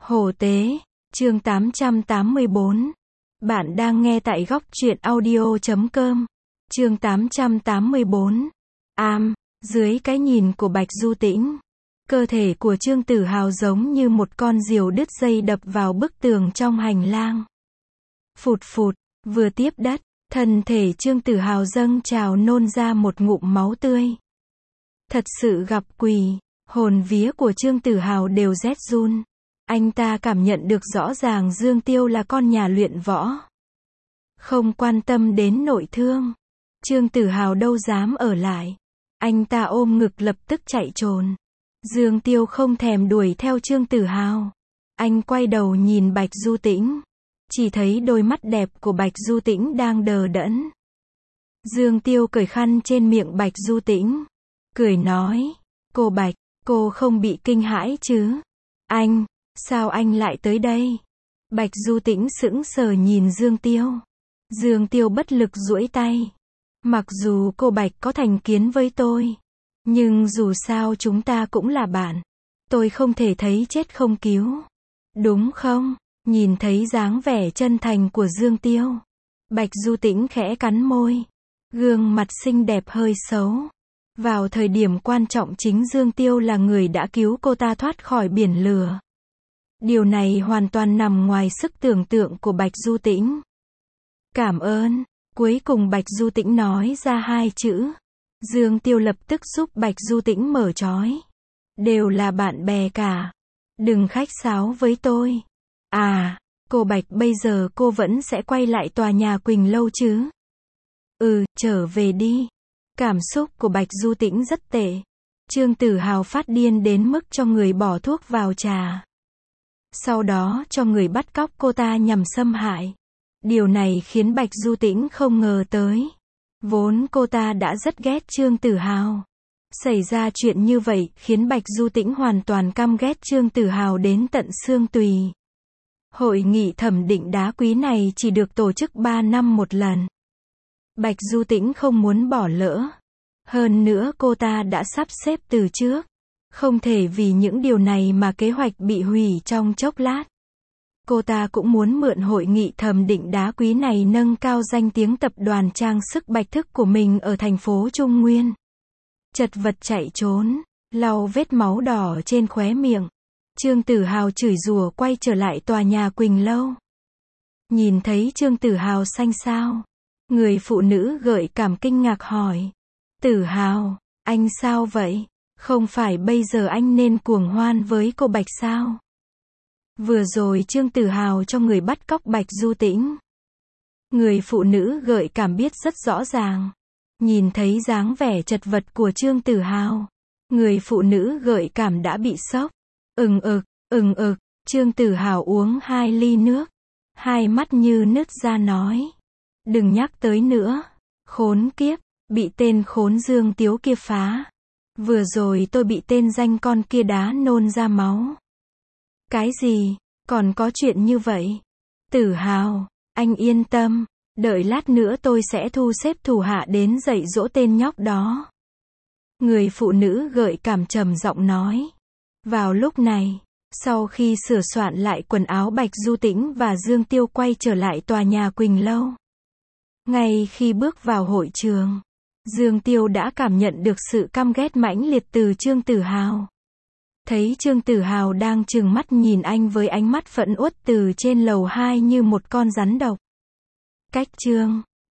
Hồ Tế, chương 884. Bạn đang nghe tại góc truyện audio.com. Chương 884. Dưới cái nhìn của Bạch Du Tĩnh, cơ thể của Trương Tử Hào giống như một con diều đứt dây đập vào bức tường trong hành lang. Phụt phụt, vừa tiếp đất, thân thể Trương Tử Hào dâng trào nôn ra một ngụm máu tươi. Thật sự gặp quỷ, hồn vía của Trương Tử Hào đều rét run. Anh ta cảm nhận được rõ ràng Dương Tiêu là con nhà luyện võ. Không quan tâm đến nội thương. Trương Tử Hào đâu dám ở lại. Anh ta ôm ngực lập tức chạy trốn. Dương Tiêu không thèm đuổi theo Trương Tử Hào. Anh quay đầu nhìn Bạch Du Tĩnh. Chỉ thấy đôi mắt đẹp của Bạch Du Tĩnh đang đờ đẫn. Dương Tiêu cởi khăn trên miệng Bạch Du Tĩnh. Cười nói, cô Bạch, cô không bị kinh hãi chứ? Anh, sao anh lại tới đây? Bạch Du Tĩnh sững sờ nhìn Dương Tiêu. Dương Tiêu bất lực duỗi tay. Mặc dù cô Bạch có thành kiến với tôi, nhưng dù sao chúng ta cũng là bạn. Tôi không thể thấy chết không cứu. Đúng không? Nhìn thấy dáng vẻ chân thành của Dương Tiêu, Bạch Du Tĩnh khẽ cắn môi. Gương mặt xinh đẹp hơi xấu. Vào thời điểm quan trọng chính Dương Tiêu là người đã cứu cô ta thoát khỏi biển lửa. Điều này hoàn toàn nằm ngoài sức tưởng tượng của Bạch Du Tĩnh. Cảm ơn. Cuối cùng Bạch Du Tĩnh nói ra hai chữ. Dương Tiêu lập tức giúp Bạch Du Tĩnh mở trói. Đều là bạn bè cả. Đừng khách sáo với tôi. Cô Bạch, bây giờ cô vẫn sẽ quay lại tòa nhà Quỳnh Lâu chứ? Trở về đi. Cảm xúc của Bạch Du Tĩnh rất tệ. Trương Tử Hào phát điên đến mức cho người bỏ thuốc vào trà. Sau đó cho người bắt cóc cô ta nhằm xâm hại. Điều này khiến Bạch Du Tĩnh không ngờ tới. Vốn cô ta đã rất ghét Trương Tử Hào. Xảy ra chuyện như vậy khiến Bạch Du Tĩnh hoàn toàn căm ghét Trương Tử Hào đến tận xương tùy. Hội nghị thẩm định đá quý này chỉ được tổ chức 3 năm một lần. Bạch Du Tĩnh không muốn bỏ lỡ. Hơn nữa cô ta đã sắp xếp từ trước. Không thể vì những điều này mà kế hoạch bị hủy trong chốc lát. Cô ta cũng muốn mượn hội nghị thẩm định đá quý này nâng cao danh tiếng tập đoàn trang sức Bạch Thức của mình ở thành phố Trung Nguyên. Chật vật chạy trốn, lau vết máu đỏ trên khóe miệng. Trương Tử Hào chửi rủa quay trở lại tòa nhà Quỳnh Lâu. Nhìn thấy Trương Tử Hào xanh xao, người phụ nữ gợi cảm kinh ngạc hỏi. Tử Hào, anh sao vậy? Không phải bây giờ anh nên cuồng hoan với cô Bạch sao? Vừa rồi Trương Tử Hào cho người bắt cóc Bạch Du Tĩnh. Người phụ nữ gợi cảm biết rất rõ ràng. Nhìn thấy dáng vẻ chật vật của Trương Tử Hào, người phụ nữ gợi cảm đã bị sốc. Trương Tử Hào uống 2 ly nước. Hai mắt như nứt ra nói. Đừng nhắc tới nữa. Khốn kiếp, bị tên khốn Dương Tiếu kia phá. Vừa rồi tôi bị tên danh con kia đá nôn ra máu. Cái gì? Còn có chuyện như vậy? Tử Hào, anh yên tâm. Đợi lát nữa tôi sẽ thu xếp thủ hạ đến dạy dỗ tên nhóc đó. Người phụ nữ gợi cảm trầm giọng nói. Vào lúc này, sau khi sửa soạn lại quần áo, Bạch Du Tĩnh và Dương Tiêu quay trở lại tòa nhà Quỳnh Lâu. Ngay khi bước vào hội trường, Dương Tiêu đã cảm nhận được sự căm ghét mãnh liệt từ Trương Tử Hào. Thấy Trương Tử Hào đang trừng mắt nhìn anh với ánh mắt phẫn uất từ trên lầu 2 như một con rắn độc. Cách Trương